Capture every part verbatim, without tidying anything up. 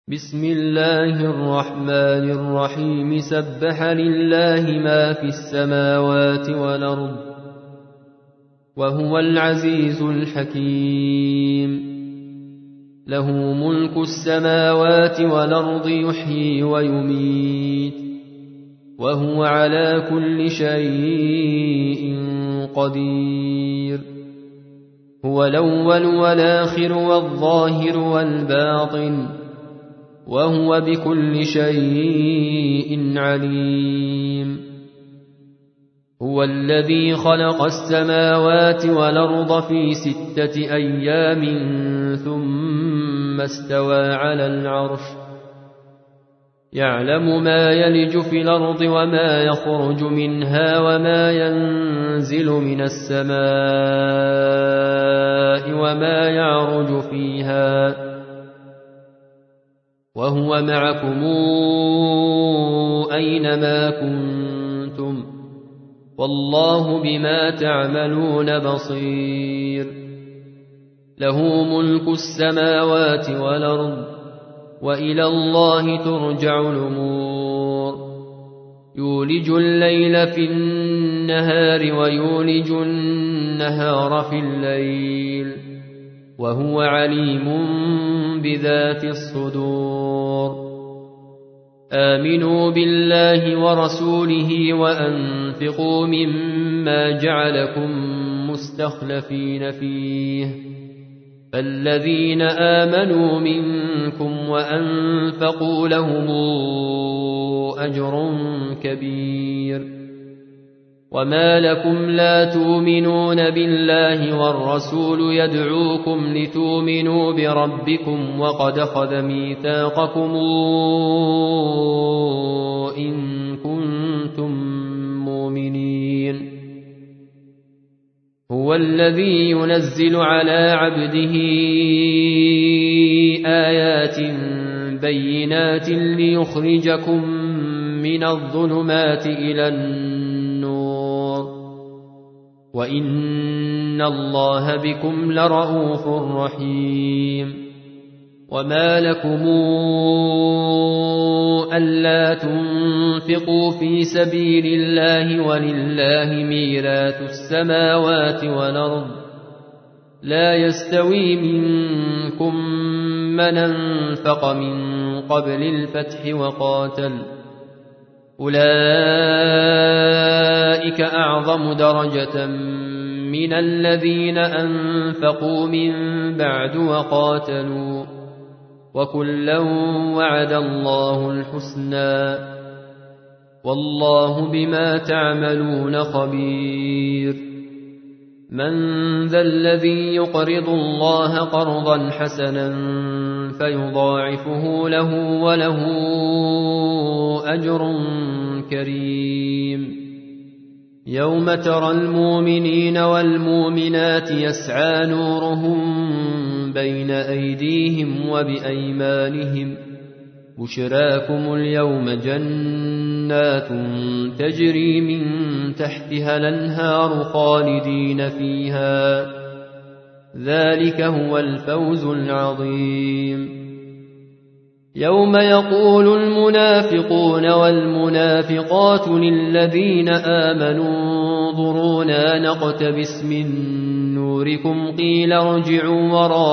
بسم الله الرحمن الرحيم سبح لله ما في السماوات والأرض وهو العزيز الحكيم له ملك السماوات والأرض يحيي ويميت وهو على كل شيء قدير هو الأول والآخر والظاهر والباطن وهو بكل شيء عليم هو الذي خلق السماوات والأرض في ستة أيام ثم استوى على العرش يعلم ما يلج في الأرض وما يخرج منها وما ينزل من السماء وما يعرج فيها وهو معكم أينما كنتم والله بما تعملون بصير له ملك السماوات والأرض وإلى الله ترجع الأمور يولج الليل في النهار ويولج النهار في الليل وهو عليم بذات الصدور آمنوا بالله ورسوله وأنفقوا مما جعلكم مستخلفين فيه فالذين آمنوا منكم وأنفقوا لهم أجر كبير وما لكم لا تؤمنون بالله والرسول يدعوكم لتؤمنوا بربكم وقد أخذ ميثاقكم إن كنتم مؤمنين هو الذي ينزل على عبده آيات بينات ليخرجكم من الظلمات إلى النور وإن الله بكم لرءوف رحيم وما لكم ألا تنفقوا في سبيل الله ولله ميراث السماوات والأرض لا يستوي منكم من أنفق من قبل الفتح وقاتل أولئك أعظم درجة من الذين أنفقوا من بعد وقاتلوا وكلا وعد الله الحسنى والله بما تعملون خبير من ذا الذي يقرض الله قرضا حسنا فيضاعفه له وله أجر كريم يوم ترى المؤمنين والمؤمنات يسعى نورهم بين أيديهم وبأيمانهم بشراكم اليوم جنات تجري من تحتها الأنهار خالدين فيها ذلك هو الفوز العظيم يوم يقول المنافقون والمنافقات للذين آمنوا انظرونا نقتبس من نوركم قيل ارجعوا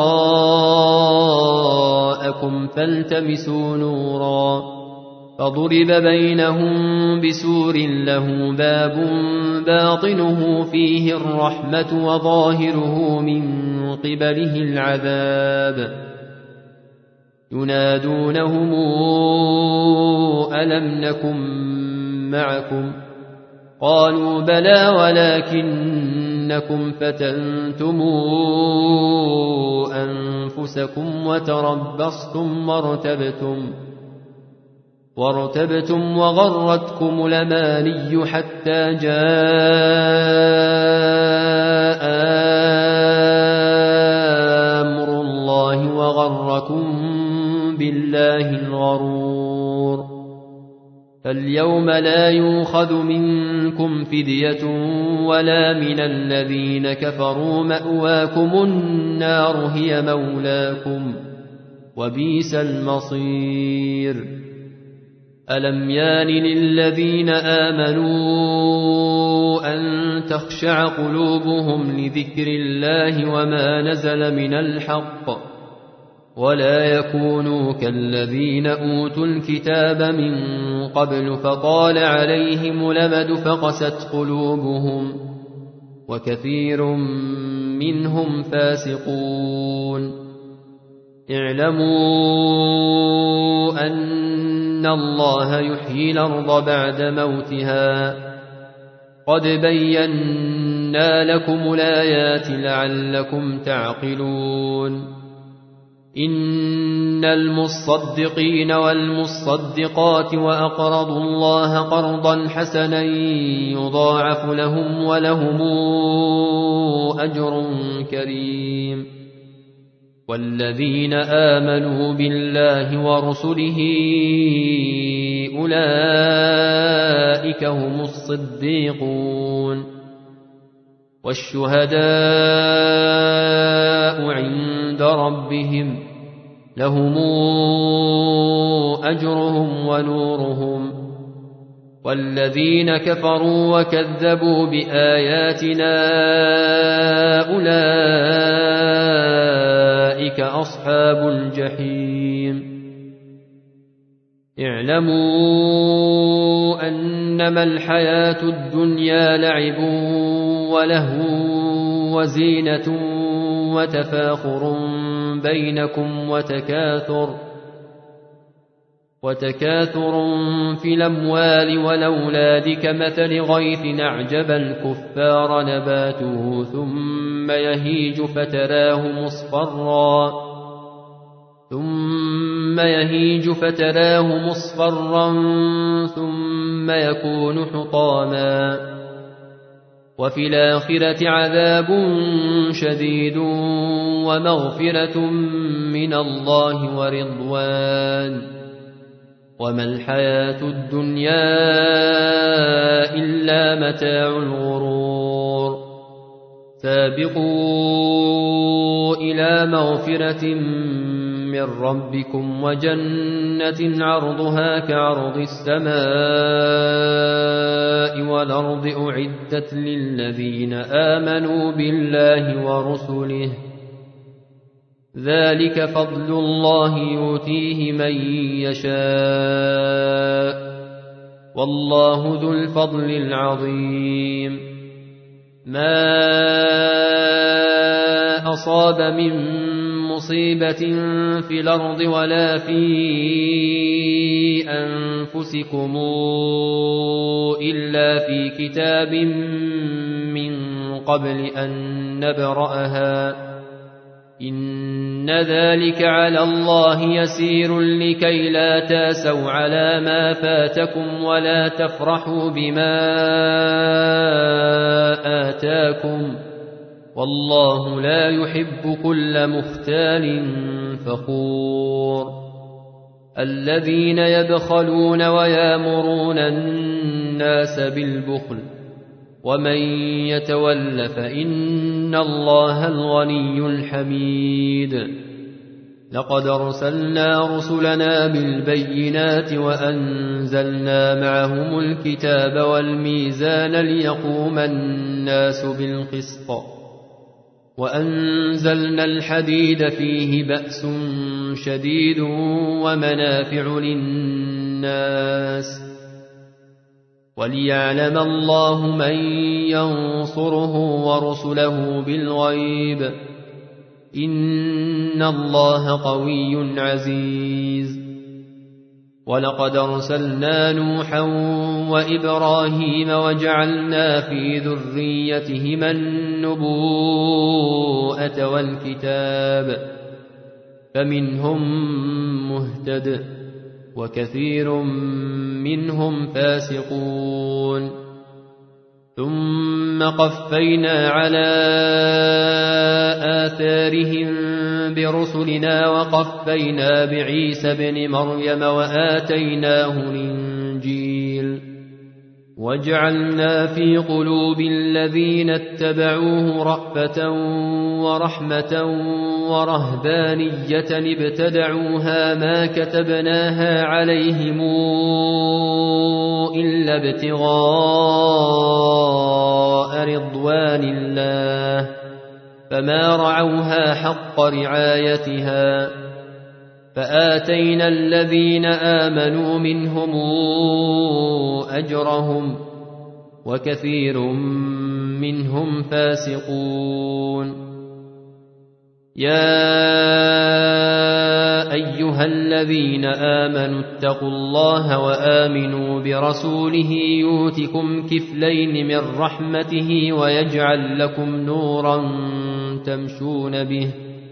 وراءكم فالتمسوا نورا فضرب بينهم بسور له باب باطنه فيه الرحمة وظاهره من قبله العذاب ينادونهم ألم نكن معكم قالوا بلى ولكنكم فتنتم أنفسكم وتربصتم وارتبتم وارتبتم وغرتكم الأماني حتى جاء أمر الله وغركم بالله الغرور فاليوم لا يؤخذ منكم فدية ولا من الذين كفروا مأواكم النار هي مولاكم وبئس المصير. ألم يان للذين آمنوا أن تخشع قلوبهم لذكر الله وما نزل من الحق ولا يكونوا كالذين أوتوا الكتاب من قبل فطال عليهم الأمد فقست قلوبهم وكثير منهم فاسقون. اعلموا أن الله يحيي الأرض بعد موتها قد بينا لكم الآيات لعلكم تعقلون. إن المصدقين والمصدقات وأقرضوا الله قرضا حسنا يضاعف لهم ولهم أجر كريم. والذين آمنوا بالله ورسله أولئك هم الصديقون والشهداء عند ربهم لهم أجرهم ونورهم. والذين كفروا وكذبوا بآياتنا أولئك أصحاب الجحيم. اعلموا أنما الحياة الدنيا لعب ولهو وزينة وتفاخر بينكم وتكاثر وتكاثر في الأموال والأولاد كمثل غيث أعجب الكفار نباته ثم يهيج فتراه مصفرا ثم يهيج فتراه مصفرا ثم يكون حطاما وفي الآخرة عذاب شديد ومغفرة من الله ورضوان وما الحياة الدنيا إلا متاع الغرور. سابقوا إلى مغفرة من ربكم وجنة عرضها كعرض السماء والأرض أعدت للذين آمنوا بالله ورسله ذلك فضل الله يؤتيه من يشاء والله ذو الفضل العظيم. ما أصاب من مصيبة في الأرض ولا في أنفسكم إلا في كتاب من قبل أن نبرأها إن ذلك على الله يسير لكي لا تاسوا على ما فاتكم ولا تفرحوا بما آتاكم والله لا يحب كل مختال فخور. الذين يبخلون ويامرون الناس بالبخل ومن يتول فإن الله الغني الحميد. لقد أرسلنا رسلنا بالبينات وأنزلنا معهم الكتاب والميزان ليقوم الناس بالقسط وأنزلنا الحديد فيه بأس شديد ومنافع للناس وليعلم الله من ينصره ورسله بالغيب إن الله قوي عزيز. ولقد أرسلنا نوحا وإبراهيم وجعلنا في ذريتهما النبوءة والكتاب فمنهم مهتد وكثير منهم فاسقون. ثم قفينا على آثارهم برسلنا وقفينا بعيسى ابن مريم وآتيناه الإنجيل وجعلنا في قلوب الذين اتبعوه رأفة ورحمة ورهبانية ابتدعوها ما كتبناها عليهم إلا ابتغاء رضوان الله فما رعوها حق رعايتها فآتينا الذين آمنوا منهم أجرهم وكثير منهم فاسقون. يا أيها الذين آمنوا اتقوا الله وآمنوا برسوله يؤتكم كفلين من رحمته ويجعل لكم نورا تمشون به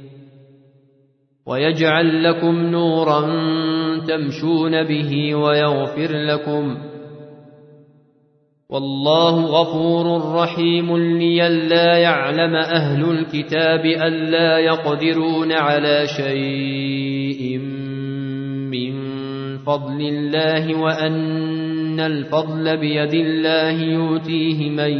ويجعل لكم نورا تمشون به ويغفر لكم والله غفور رحيم. لئلا يعلم أهل الكتاب ألا يقدرون على شيء من فضل الله وأن الفضل بيد الله يؤتيه من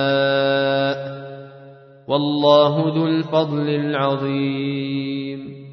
يشاء والله ذو الفضل العظيم.